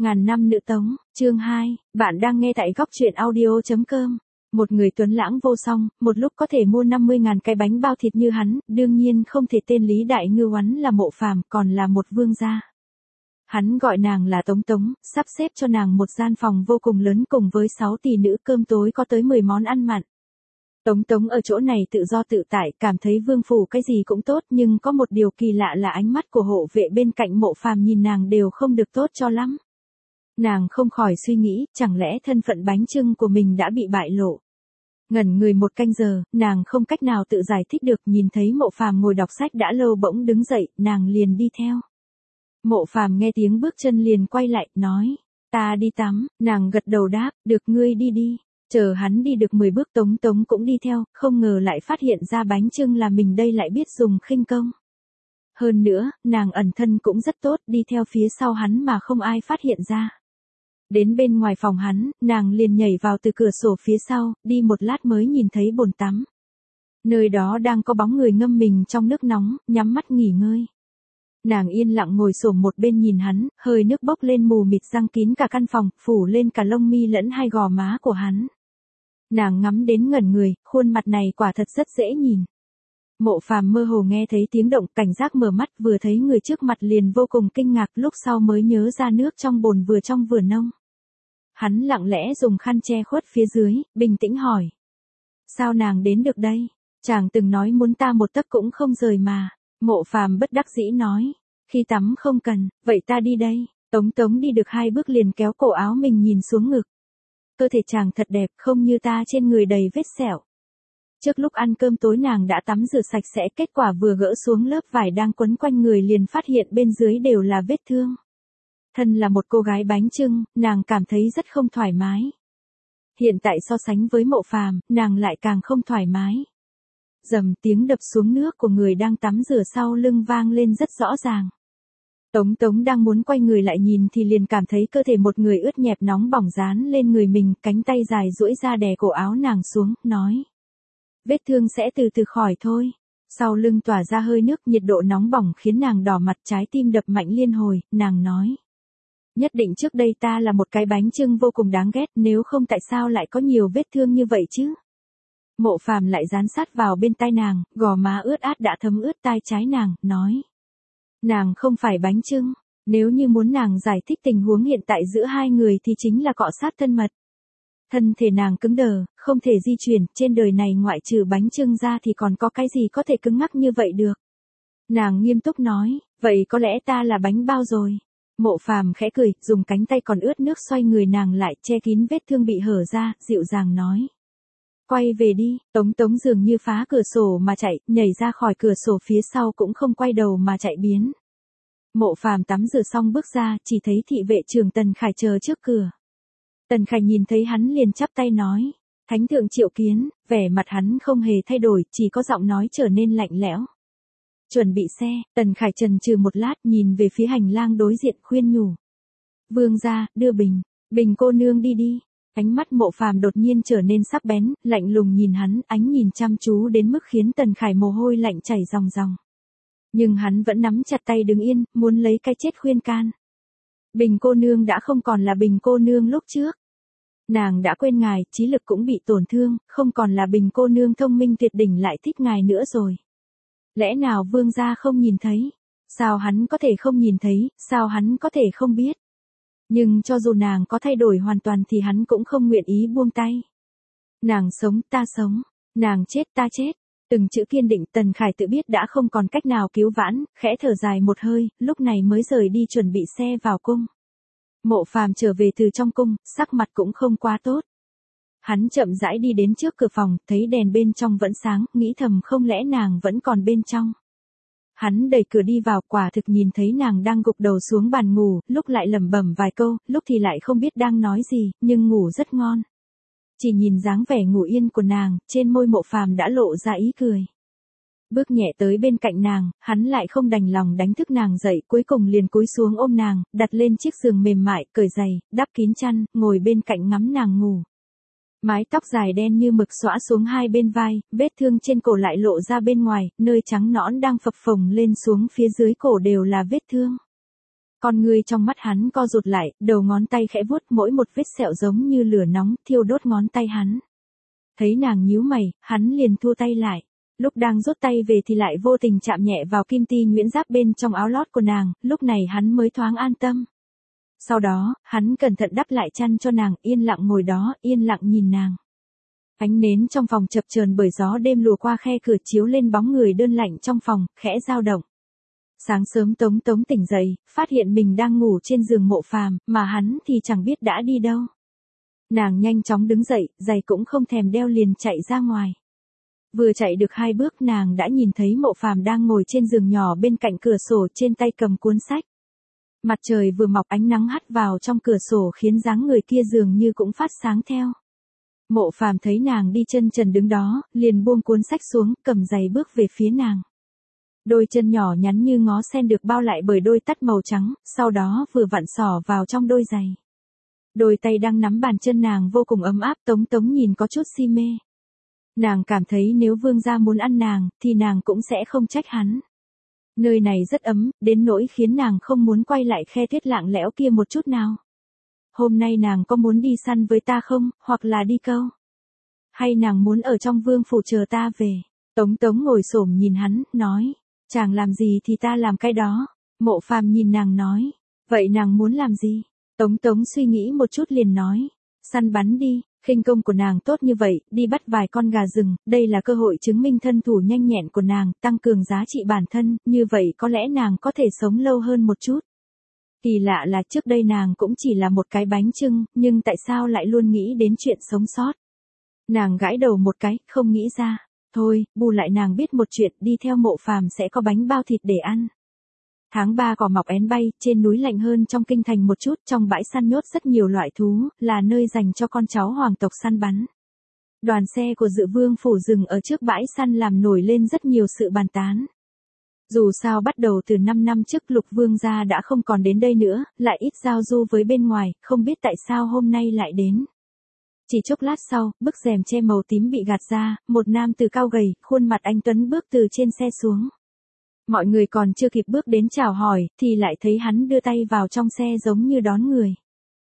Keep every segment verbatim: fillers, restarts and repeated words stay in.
Ngàn năm nữ tống, chương hai, bạn đang nghe tại góc truyện audio chấm com. Một người tuấn lãng vô song, một lúc có thể mua năm mươi ngàn cái bánh bao thịt như hắn, đương nhiên không thể tên Lý Đại Ngưu hắn là Mộ Phàm, còn là một vương gia. Hắn gọi nàng là Tống Tống, sắp xếp cho nàng một gian phòng vô cùng lớn cùng với sáu tỷ nữ, cơm tối có tới mười món ăn mặn. Tống Tống ở chỗ này tự do tự tại, cảm thấy vương phủ cái gì cũng tốt, nhưng có một điều kỳ lạ là ánh mắt của hộ vệ bên cạnh Mộ Phàm nhìn nàng đều không được tốt cho lắm. Nàng không khỏi suy nghĩ, chẳng lẽ thân phận bánh chưng của mình đã bị bại lộ. Ngẩn người một canh giờ, nàng không cách nào tự giải thích được, nhìn thấy Mộ Phàm ngồi đọc sách đã lâu bỗng đứng dậy, nàng liền đi theo. Mộ Phàm nghe tiếng bước chân liền quay lại, nói, ta đi tắm, nàng gật đầu đáp, được ngươi đi đi. Chờ hắn đi được mười bước Tống Tống cũng đi theo, không ngờ lại phát hiện ra bánh chưng là mình đây lại biết dùng khinh công. Hơn nữa, nàng ẩn thân cũng rất tốt, đi theo phía sau hắn mà không ai phát hiện ra. Đến bên ngoài phòng hắn, nàng liền nhảy vào từ cửa sổ phía sau, đi một lát mới nhìn thấy bồn tắm. Nơi đó đang có bóng người ngâm mình trong nước nóng, nhắm mắt nghỉ ngơi. Nàng yên lặng ngồi xổm một bên nhìn hắn, hơi nước bốc lên mù mịt răng kín cả căn phòng, phủ lên cả lông mi lẫn hai gò má của hắn. Nàng ngắm đến ngẩn người, khuôn mặt này quả thật rất dễ nhìn. Mộ Phàm mơ hồ nghe thấy tiếng động, cảnh giác mở mắt, vừa thấy người trước mặt liền vô cùng kinh ngạc, lúc sau mới nhớ ra nước trong bồn vừa trong vừa nông. Hắn lặng lẽ dùng khăn che khuất phía dưới, bình tĩnh hỏi. Sao nàng đến được đây? Chàng từng nói muốn ta một tấc cũng không rời mà. Mộ Phàm bất đắc dĩ nói. Khi tắm không cần, vậy ta đi đây. Tống Tống đi được hai bước liền kéo cổ áo mình nhìn xuống ngực. Cơ thể chàng thật đẹp, không như ta trên người đầy vết sẹo. Trước lúc ăn cơm tối nàng đã tắm rửa sạch sẽ, kết quả vừa gỡ xuống lớp vải đang quấn quanh người liền phát hiện bên dưới đều là vết thương. Thân là một cô gái bánh chưng, nàng cảm thấy rất không thoải mái. Hiện tại so sánh với Mộ Phàm, nàng lại càng không thoải mái. Dầm tiếng đập xuống nước của người đang tắm rửa sau lưng vang lên rất rõ ràng. Tống Tống đang muốn quay người lại nhìn thì liền cảm thấy cơ thể một người ướt nhẹp nóng bỏng dán lên người mình, cánh tay dài duỗi ra đè cổ áo nàng xuống, nói. Vết thương sẽ từ từ khỏi thôi. Sau lưng tỏa ra hơi nước, nhiệt độ nóng bỏng khiến nàng đỏ mặt, trái tim đập mạnh liên hồi, nàng nói. Nhất định trước đây ta là một cái bánh chưng vô cùng đáng ghét, nếu không tại sao lại có nhiều vết thương như vậy chứ? Mộ Phàm lại dán sát vào bên tai nàng, gò má ướt át đã thấm ướt tai trái nàng, nói. Nàng không phải bánh chưng, nếu như muốn nàng giải thích tình huống hiện tại giữa hai người thì chính là cọ sát thân mật. Thân thể nàng cứng đờ, không thể di chuyển, trên đời này ngoại trừ bánh chưng ra thì còn có cái gì có thể cứng ngắc như vậy được. Nàng nghiêm túc nói, vậy có lẽ ta là bánh bao rồi. Mộ Phàm khẽ cười, dùng cánh tay còn ướt nước xoay người nàng lại, che kín vết thương bị hở ra, dịu dàng nói. Quay về đi. Tống Tống dường như phá cửa sổ mà chạy, nhảy ra khỏi cửa sổ phía sau cũng không quay đầu mà chạy biến. Mộ Phàm tắm rửa xong bước ra, chỉ thấy thị vệ trưởng Tần Khải chờ trước cửa. Tần Khải nhìn thấy hắn liền chắp tay nói. Thánh thượng triệu kiến, vẻ mặt hắn không hề thay đổi, chỉ có giọng nói trở nên lạnh lẽo. Chuẩn bị xe, Tần Khải chần chừ một lát nhìn về phía hành lang đối diện khuyên nhủ. Vương gia, đưa Bình, Bình cô nương đi đi. Ánh mắt Mộ Phàm đột nhiên trở nên sắc bén, lạnh lùng nhìn hắn, ánh nhìn chăm chú đến mức khiến Tần Khải mồ hôi lạnh chảy ròng ròng. Nhưng hắn vẫn nắm chặt tay đứng yên, muốn lấy cái chết khuyên can. Bình cô nương đã không còn là Bình cô nương lúc trước. Nàng đã quên ngài, trí lực cũng bị tổn thương, không còn là Bình cô nương thông minh tuyệt đỉnh lại thích ngài nữa rồi. Lẽ nào vương gia không nhìn thấy? Sao hắn có thể không nhìn thấy, sao hắn có thể không biết? Nhưng cho dù nàng có thay đổi hoàn toàn thì hắn cũng không nguyện ý buông tay. Nàng sống, ta sống. Nàng chết, ta chết. Từng chữ kiên định, Tần Khải tự biết đã không còn cách nào cứu vãn, khẽ thở dài một hơi, lúc này mới rời đi chuẩn bị xe vào cung. Mộ Phàm trở về từ trong cung, sắc mặt cũng không quá tốt. Hắn chậm rãi đi đến trước cửa phòng, thấy đèn bên trong vẫn sáng, nghĩ thầm không lẽ nàng vẫn còn bên trong. Hắn đẩy cửa đi vào, quả thực nhìn thấy nàng đang gục đầu xuống bàn ngủ, lúc lại lẩm bẩm vài câu, lúc thì lại không biết đang nói gì, nhưng ngủ rất ngon. Chỉ nhìn dáng vẻ ngủ yên của nàng, trên môi Mộ Phàm đã lộ ra ý cười. Bước nhẹ tới bên cạnh nàng, hắn lại không đành lòng đánh thức nàng dậy, cuối cùng liền cúi xuống ôm nàng, đặt lên chiếc giường mềm mại, cởi giày, đắp kín chăn, ngồi bên cạnh ngắm nàng ngủ. Mái tóc dài đen như mực xõa xuống hai bên vai, vết thương trên cổ lại lộ ra bên ngoài, nơi trắng nõn đang phập phồng lên xuống phía dưới cổ đều là vết thương. Con ngươi trong mắt hắn co rụt lại, đầu ngón tay khẽ vuốt mỗi một vết sẹo giống như lửa nóng thiêu đốt ngón tay hắn. Thấy nàng nhíu mày, hắn liền thua tay lại. Lúc đang rút tay về thì lại vô tình chạm nhẹ vào kim ti nhuyễn giáp bên trong áo lót của nàng, lúc này hắn mới thoáng an tâm. Sau đó, hắn cẩn thận đắp lại chăn cho nàng, yên lặng ngồi đó, yên lặng nhìn nàng. Ánh nến trong phòng chập chờn bởi gió đêm lùa qua khe cửa chiếu lên bóng người đơn lạnh trong phòng, khẽ dao động. Sáng sớm Tống Tống tỉnh dậy, phát hiện mình đang ngủ trên giường Mộ Phàm, mà hắn thì chẳng biết đã đi đâu. Nàng nhanh chóng đứng dậy, giày cũng không thèm đeo liền chạy ra ngoài. Vừa chạy được hai bước nàng đã nhìn thấy Mộ Phàm đang ngồi trên giường nhỏ bên cạnh cửa sổ, trên tay cầm cuốn sách. Mặt trời vừa mọc, ánh nắng hắt vào trong cửa sổ khiến dáng người kia dường như cũng phát sáng theo. Mộ Phàm thấy nàng đi chân trần đứng đó, liền buông cuốn sách xuống, cầm giày bước về phía nàng. Đôi chân nhỏ nhắn như ngó sen được bao lại bởi đôi tất màu trắng, sau đó vừa vặn xỏ vào trong đôi giày. Đôi tay đang nắm bàn chân nàng vô cùng ấm áp, Tống Tống nhìn có chút si mê. Nàng cảm thấy nếu vương gia muốn ăn nàng, thì nàng cũng sẽ không trách hắn. Nơi này rất ấm, đến nỗi khiến nàng không muốn quay lại khe thiết lạng lẽo kia một chút nào. Hôm nay nàng có muốn đi săn với ta không, hoặc là đi câu? Hay nàng muốn ở trong vương phủ chờ ta về? Tống Tống ngồi xổm nhìn hắn, nói. Chàng làm gì thì ta làm cái đó. Mộ Phàm nhìn nàng nói. Vậy nàng muốn làm gì? Tống Tống suy nghĩ một chút liền nói. Săn bắn đi, khinh công của nàng tốt như vậy, đi bắt vài con gà rừng, đây là cơ hội chứng minh thân thủ nhanh nhẹn của nàng, tăng cường giá trị bản thân, như vậy có lẽ nàng có thể sống lâu hơn một chút. Kỳ lạ là trước đây nàng cũng chỉ là một cái bánh chưng, nhưng tại sao lại luôn nghĩ đến chuyện sống sót? Nàng gãi đầu một cái, không nghĩ ra. Thôi, bù lại nàng biết một chuyện, đi theo Mộ Phàm sẽ có bánh bao thịt để ăn. Tháng ba cỏ mọc én bay, trên núi lạnh hơn trong kinh thành một chút, trong bãi săn nhốt rất nhiều loại thú, là nơi dành cho con cháu hoàng tộc săn bắn. Đoàn xe của Dự Vương phủ dừng ở trước bãi săn làm nổi lên rất nhiều sự bàn tán. Dù sao bắt đầu từ năm năm trước Lục Vương gia đã không còn đến đây nữa, lại ít giao du với bên ngoài, không biết tại sao hôm nay lại đến. Chỉ chốc lát sau, bức rèm che màu tím bị gạt ra, một nam tử cao gầy, khuôn mặt anh tuấn bước từ trên xe xuống. Mọi người còn chưa kịp bước đến chào hỏi, thì lại thấy hắn đưa tay vào trong xe giống như đón người.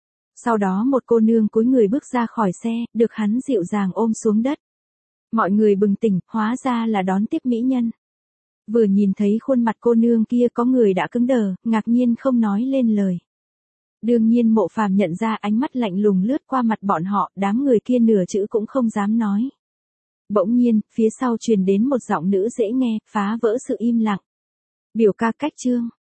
Sau đó một cô nương cúi người bước ra khỏi xe, được hắn dịu dàng ôm xuống đất. Mọi người bừng tỉnh, hóa ra là đón tiếp mỹ nhân. Vừa nhìn thấy khuôn mặt cô nương kia có người đã cứng đờ, ngạc nhiên không nói lên lời. Đương nhiên Mộ Phàm nhận ra, ánh mắt lạnh lùng lướt qua mặt bọn họ, đám người kia nửa chữ cũng không dám nói. Bỗng nhiên, phía sau truyền đến một giọng nữ dễ nghe, phá vỡ sự im lặng. Biểu ca cách chương.